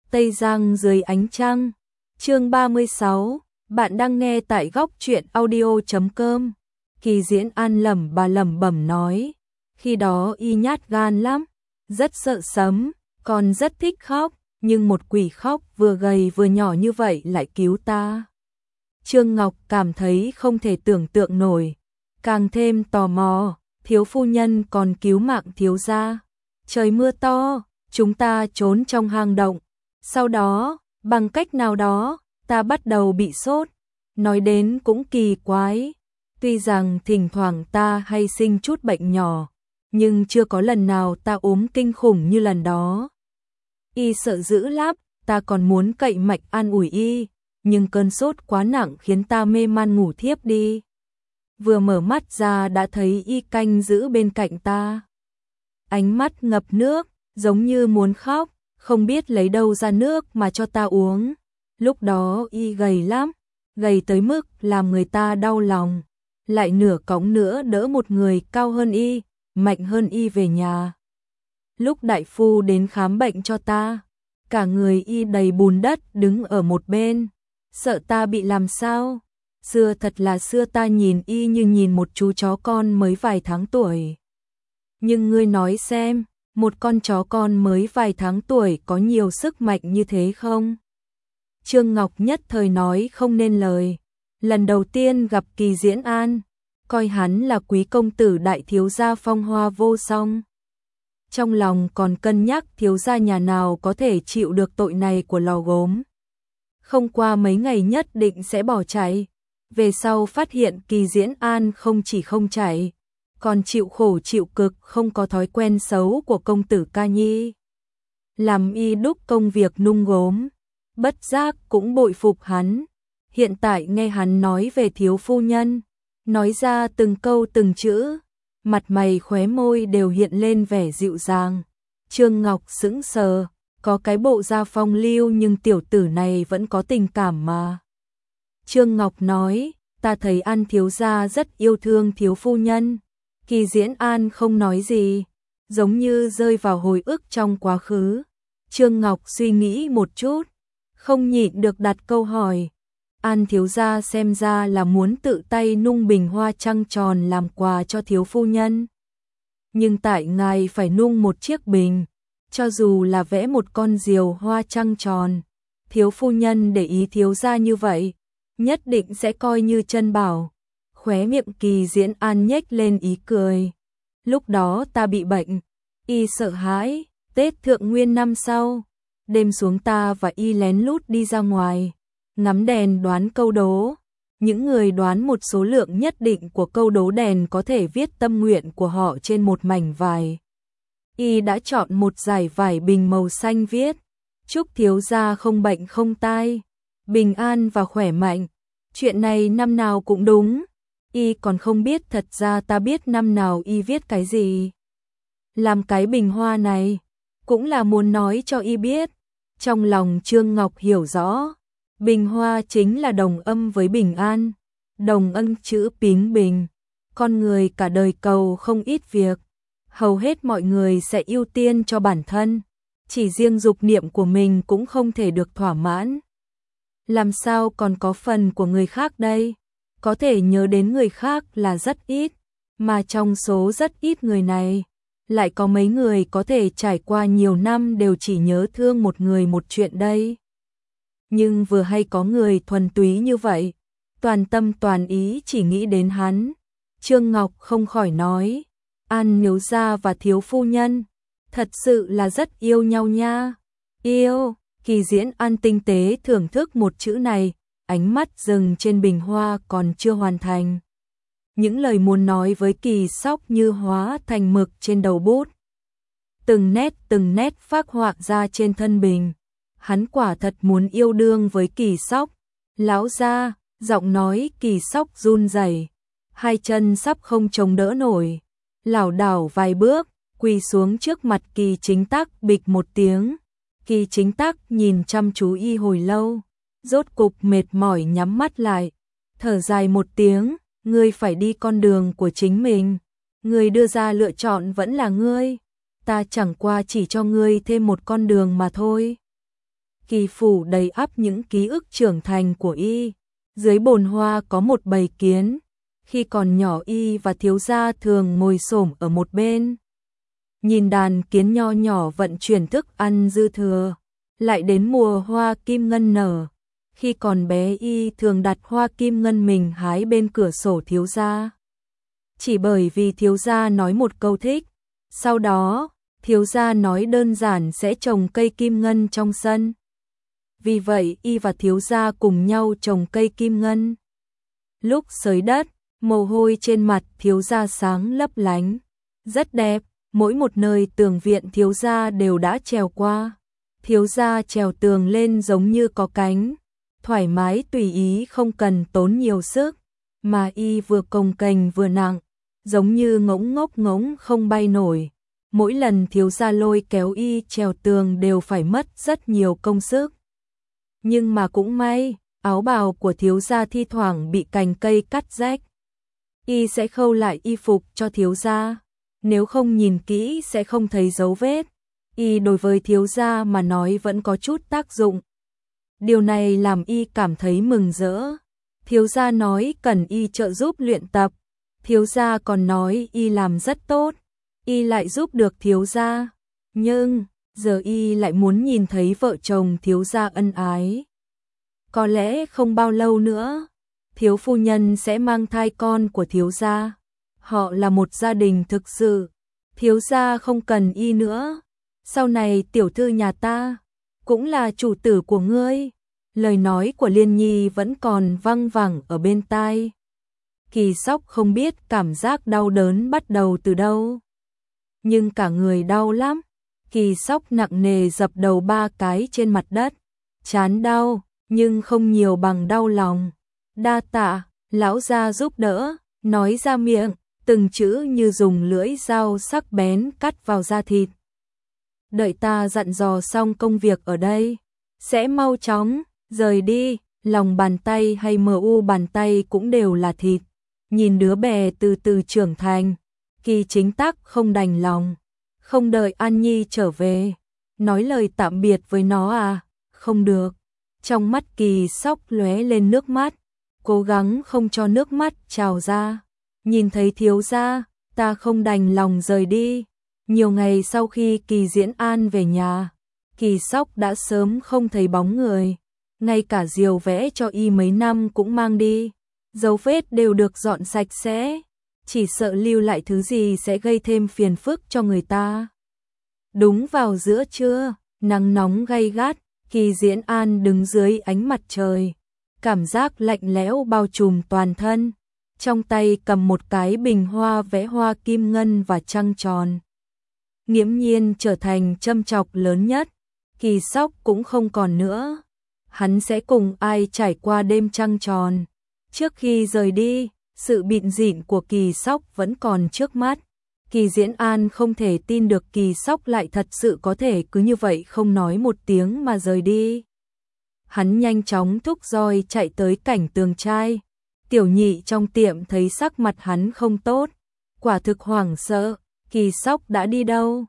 Tây Giang dưới ánh trăng. Chương 36, bạn đang nghe tại góc truyện audio.com. Kỳ Diễn An lẩm bẩm nói, khi đó y nhát gan lắm, rất sợ sấm, còn rất thích khóc, nhưng một quỷ khóc vừa gầy vừa nhỏ như vậy lại cứu ta. Trương Ngọc cảm thấy không thể tưởng tượng nổi, càng thêm tò mò, thiếu phu nhân còn cứu mạng thiếu gia. Trời mưa to, chúng ta trốn trong hang động. Sau đó, bằng cách nào đó, ta bắt đầu bị sốt. Nói đến cũng kỳ quái. Tuy rằng thỉnh thoảng ta hay sinh chút bệnh nhỏ, nhưng chưa có lần nào ta ốm kinh khủng như lần đó. Y sợ dữ lắm, ta còn muốn cậy mạch an ủi y, nhưng cơn sốt quá nặng khiến ta mê man ngủ thiếp đi. Vừa mở mắt ra đã thấy y canh giữ bên cạnh ta. Ánh mắt ngập nước, giống như muốn khóc, không biết lấy đâu ra nước mà cho ta uống. Lúc đó y gầy lắm, gầy tới mức làm người ta đau lòng. Lại nửa cõng nữa đỡ một người cao hơn y, mạnh hơn y về nhà. Lúc đại phu đến khám bệnh cho ta, cả người y đầy bùn đất đứng ở một bên, sợ ta bị làm sao. Xưa thật là xưa ta nhìn y như nhìn một chú chó con mới vài tháng tuổi. Nhưng ngươi nói xem, một con chó con mới vài tháng tuổi có nhiều sức mạnh như thế không? Trương Ngọc nhất thời nói không nên lời. Lần đầu tiên gặp Kỳ Diễn An, coi hắn là quý công tử đại thiếu gia phong hoa vô song. Trong lòng còn cân nhắc thiếu gia nhà nào có thể chịu được tội này của lò gốm. Không qua mấy ngày nhất định sẽ bỏ chạy. Về sau phát hiện Kỳ Diễn An không chỉ không chạy, còn chịu khổ chịu cực, không có thói quen xấu của công tử ca nhi. Làm y đúc công việc nung gốm, bất giác cũng bội phục hắn. Hiện tại nghe hắn nói về thiếu phu nhân, nói ra từng câu từng chữ, mặt mày khóe môi đều hiện lên vẻ dịu dàng. Trương Ngọc sững sờ, có cái bộ da phong lưu nhưng tiểu tử này vẫn có tình cảm mà. Trương Ngọc nói, ta thấy An thiếu gia rất yêu thương thiếu phu nhân. Kỳ Diễn An không nói gì, giống như rơi vào hồi ức trong quá khứ. Trương Ngọc suy nghĩ một chút, không nhịn được đặt câu hỏi. An thiếu gia xem ra là muốn tự tay nung bình hoa trăng tròn làm quà cho thiếu phu nhân. Nhưng tại ngài phải nung một chiếc bình, cho dù là vẽ một con diều hoa trăng tròn, thiếu phu nhân để ý thiếu gia như vậy, nhất định sẽ coi như chân bảo. Khóe miệng Kỳ Diễn An nhếch lên ý cười. Lúc đó ta bị bệnh, y sợ hãi, Tết Thượng Nguyên năm sau, đêm xuống ta và y lén lút đi ra ngoài, ngắm đèn đoán câu đố. Những người đoán một số lượng nhất định của câu đố đèn có thể viết tâm nguyện của họ trên một mảnh vải. Y đã chọn một dải vải bình màu xanh viết, chúc thiếu gia không bệnh không tai, bình an và khỏe mạnh. Chuyện này năm nào cũng đúng. Y còn không biết thật ra ta biết năm nào y viết cái gì. Làm cái bình hoa này, cũng là muốn nói cho y biết. Trong lòng Trương Ngọc hiểu rõ, bình hoa chính là đồng âm với bình an, đồng âm chữ pính bình. Con người cả đời cầu không ít việc, hầu hết mọi người sẽ ưu tiên cho bản thân, chỉ riêng dục niệm của mình cũng không thể được thỏa mãn. Làm sao còn có phần của người khác đây? Có thể nhớ đến người khác là rất ít, mà trong số rất ít người này, lại có mấy người có thể trải qua nhiều năm đều chỉ nhớ thương một người một chuyện đây. Nhưng vừa hay có người thuần túy như vậy, toàn tâm toàn ý chỉ nghĩ đến hắn. Trương Ngọc không khỏi nói, An thiếu gia và thiếu phu nhân, thật sự là rất yêu nhau nha. Yêu. Kỳ Diễn An tinh tế thưởng thức một chữ này, ánh mắt dừng trên bình hoa còn chưa hoàn thành. Những lời muốn nói với Kỳ Sóc như hóa thành mực trên đầu bút. Từng nét phác họa ra trên thân bình. Hắn quả thật muốn yêu đương với Kỳ Sóc. Lão gia, giọng nói Kỳ Sóc run rẩy, hai chân sắp không chống đỡ nổi, lảo đảo vài bước, quỳ xuống trước mặt Kỳ Chính Tắc bịch một tiếng. Kỳ Chính Tắc nhìn chăm chú y hồi lâu, rốt cục mệt mỏi nhắm mắt lại, thở dài một tiếng, ngươi phải đi con đường của chính mình, người đưa ra lựa chọn vẫn là ngươi, ta chẳng qua chỉ cho ngươi thêm một con đường mà thôi. Kỳ phủ đầy ắp những ký ức trưởng thành của y. Dưới bồn hoa có một bầy kiến. Khi còn nhỏ y và thiếu gia thường ngồi xổm ở một bên. Nhìn đàn kiến nho nhỏ vận chuyển thức ăn dư thừa. Lại đến mùa hoa kim ngân nở. Khi còn bé y thường đặt hoa kim ngân mình hái bên cửa sổ thiếu gia. Chỉ bởi vì thiếu gia nói một câu thích. Sau đó, thiếu gia nói đơn giản sẽ trồng cây kim ngân trong sân. Vì vậy y và thiếu gia cùng nhau trồng cây kim ngân. Lúc xới đất, mồ hôi trên mặt thiếu gia sáng lấp lánh. Rất đẹp, mỗi một nơi tường viện thiếu gia đều đã trèo qua. Thiếu gia trèo tường lên giống như có cánh. Thoải mái tùy ý không cần tốn nhiều sức. Mà y vừa cồng kềnh vừa nặng. Giống như ngỗng ngốc ngỗng không bay nổi. Mỗi lần thiếu gia lôi kéo y trèo tường đều phải mất rất nhiều công sức. Nhưng mà cũng may, áo bào của thiếu gia thi thoảng bị cành cây cắt rách. Y sẽ khâu lại y phục cho thiếu gia. Nếu không nhìn kỹ sẽ không thấy dấu vết. Y đối với thiếu gia mà nói vẫn có chút tác dụng. Điều này làm y cảm thấy mừng rỡ. Thiếu gia nói cần y trợ giúp luyện tập. Thiếu gia còn nói y làm rất tốt. Y lại giúp được thiếu gia. Nhưng, giờ y lại muốn nhìn thấy vợ chồng thiếu gia ân ái. Có lẽ không bao lâu nữa, thiếu phu nhân sẽ mang thai con của thiếu gia. Họ là một gia đình thực sự. Thiếu gia không cần y nữa. Sau này tiểu thư nhà ta cũng là chủ tử của ngươi. Lời nói của Liên Nhi vẫn còn văng vẳng ở bên tai. Kỳ Sóc không biết cảm giác đau đớn bắt đầu từ đâu. Nhưng cả người đau lắm. Kỳ Sóc nặng nề dập đầu 3 cái trên mặt đất. Chán đau, nhưng không nhiều bằng đau lòng. Đa tạ, lão gia giúp đỡ, nói ra miệng, từng chữ như dùng lưỡi dao sắc bén cắt vào da thịt. Đợi ta dặn dò xong công việc ở đây, sẽ mau chóng rời đi. Lòng bàn tay hay mu bàn tay cũng đều là thịt. Nhìn đứa bé từ từ trưởng thành, Kỳ Chính Tắc không đành lòng. Không đợi An Nhi trở về, nói lời tạm biệt với nó à? Không được. Trong mắt Kỳ Sóc lóe lên nước mắt, cố gắng không cho nước mắt trào ra. Nhìn thấy thiếu gia, ta không đành lòng rời đi. Nhiều ngày sau khi Kỳ Diễn An về nhà, Kỳ Sóc đã sớm không thấy bóng người. Ngay cả diều vẽ cho y mấy năm cũng mang đi. Dấu vết đều được dọn sạch sẽ. Chỉ sợ lưu lại thứ gì sẽ gây thêm phiền phức cho người ta. Đúng vào giữa trưa, nắng nóng gay gắt, Kỳ Diễn An đứng dưới ánh mặt trời. Cảm giác lạnh lẽo bao trùm toàn thân. Trong tay cầm một cái bình hoa vẽ hoa kim ngân và trăng tròn. Nghiễm nhiên trở thành châm chọc lớn nhất. Kỳ Sóc cũng không còn nữa. Hắn sẽ cùng ai trải qua đêm trăng tròn. Trước khi rời đi, sự bịn rịn của Kỳ Sóc vẫn còn trước mắt. Kỳ Diễn An không thể tin được Kỳ Sóc lại thật sự có thể cứ như vậy không nói một tiếng mà rời đi. Hắn nhanh chóng thúc roi chạy tới cảnh tường trai. Tiểu Nhị trong tiệm thấy sắc mặt hắn không tốt, quả thực hoảng sợ. Kỳ Sóc đã đi đâu?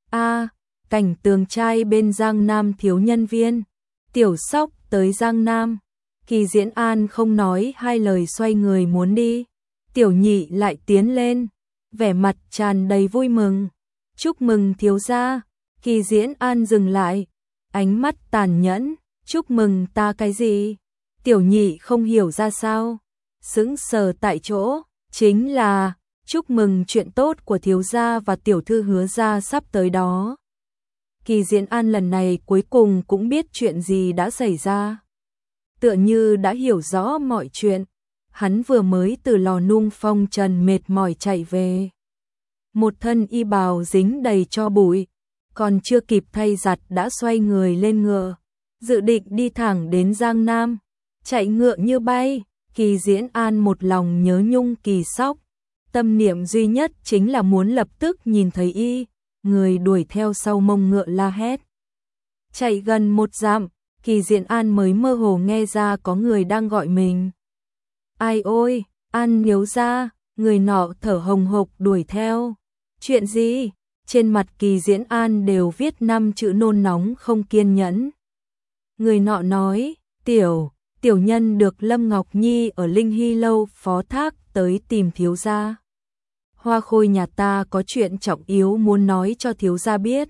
Cảnh tường trai bên Giang Nam thiếu nhân viên. Tiểu Sóc tới Giang Nam. Kỳ Diễn An không nói hai lời xoay người muốn đi. Tiểu Nhị lại tiến lên, vẻ mặt tràn đầy vui mừng. Chúc mừng thiếu gia. Kỳ Diễn An dừng lại, ánh mắt tàn nhẫn. Chúc mừng ta cái gì? Tiểu Nhị không hiểu ra sao, sững sờ tại chỗ. Chính là chúc mừng chuyện tốt của thiếu gia và tiểu thư Hứa gia sắp tới đó. Kỳ Diễn An lần này cuối cùng cũng biết chuyện gì đã xảy ra. Tựa như đã hiểu rõ mọi chuyện. Hắn vừa mới từ lò nung phong trần mệt mỏi chạy về. Một thân y bào dính đầy tro bụi, còn chưa kịp thay giặt đã xoay người lên ngựa, dự định đi thẳng đến Giang Nam. Chạy ngựa như bay, Kỳ Diễn An một lòng nhớ nhung Kỳ Sóc. Tâm niệm duy nhất chính là muốn lập tức nhìn thấy y. Người đuổi theo sau mông ngựa la hét. Chạy gần 1 dặm, Kỳ Diễn An mới mơ hồ nghe ra có người đang gọi mình. Ai ôi, An nhớ ra, người nọ thở hồng hộc đuổi theo. Chuyện gì? Trên mặt Kỳ Diễn An đều viết 5 chữ nôn nóng không kiên nhẫn. Người nọ nói, tiểu nhân được Lâm Ngọc Nhi ở Linh Hy Lâu phó thác tới tìm thiếu gia. Hoa Khôi nhà ta có chuyện trọng yếu muốn nói cho thiếu gia biết.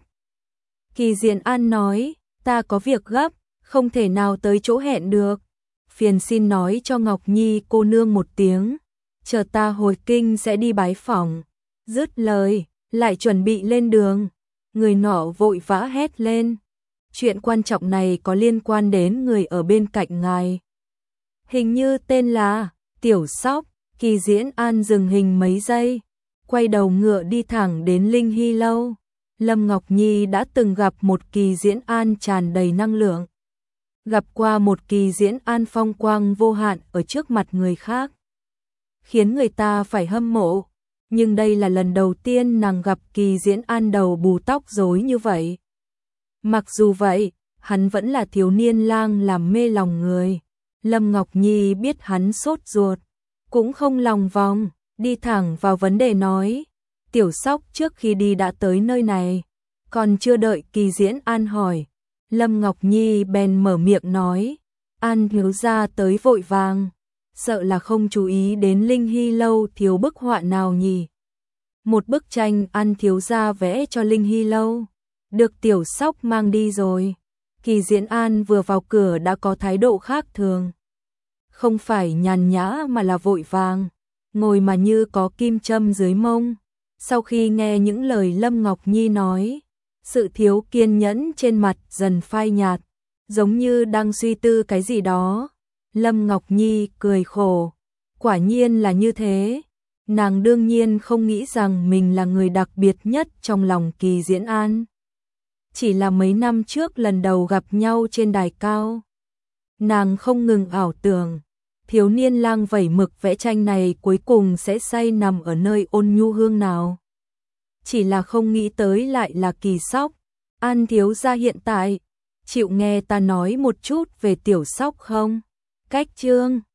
Kỳ Diễn An nói, ta có việc gấp, không thể nào tới chỗ hẹn được. Phiền xin nói cho Ngọc Nhi cô nương một tiếng, chờ ta hồi kinh sẽ đi bái phỏng. Dứt lời, lại chuẩn bị lên đường. Người nọ vội vã hét lên, chuyện quan trọng này có liên quan đến người ở bên cạnh ngài. Hình như tên là Tiểu Sóc. Kỳ Diễn An dừng hình mấy giây, quay đầu ngựa đi thẳng đến Linh Hy Lâu. Lâm Ngọc Nhi đã từng gặp một Kỳ Diễn An tràn đầy năng lượng, gặp qua một Kỳ Diễn An phong quang vô hạn ở trước mặt người khác, khiến người ta phải hâm mộ. Nhưng đây là lần đầu tiên nàng gặp Kỳ Diễn An đầu bù tóc rối như vậy. Mặc dù vậy, hắn vẫn là thiếu niên lang làm mê lòng người. Lâm Ngọc Nhi biết hắn sốt ruột, cũng không lòng vòng, đi thẳng vào vấn đề nói, Tiểu Sóc trước khi đi đã tới nơi này. Còn chưa đợi Kỳ Diễn An hỏi, Lâm Ngọc Nhi bèn mở miệng nói, An thiếu gia tới vội vàng, sợ là không chú ý đến Linh Hy Lâu thiếu bức họa nào nhỉ. Một bức tranh An thiếu gia vẽ cho Linh Hy Lâu, được Tiểu Sóc mang đi rồi. Kỳ Diễn An vừa vào cửa đã có thái độ khác thường, không phải nhàn nhã mà là vội vàng, ngồi mà như có kim châm dưới mông. Sau khi nghe những lời Lâm Ngọc Nhi nói, sự thiếu kiên nhẫn trên mặt dần phai nhạt, giống như đang suy tư cái gì đó. Lâm Ngọc Nhi cười khổ, quả nhiên là như thế. Nàng đương nhiên không nghĩ rằng mình là người đặc biệt nhất trong lòng Kỳ Diễn An. Chỉ là mấy năm trước lần đầu gặp nhau trên đài cao, nàng không ngừng ảo tưởng, thiếu niên lang vẩy mực vẽ tranh này cuối cùng sẽ say nằm ở nơi ôn nhu hương nào. Chỉ là không nghĩ tới lại là Kỳ Sóc. An thiếu gia hiện tại, chịu nghe ta nói một chút về Tiểu Sóc không? Cách chương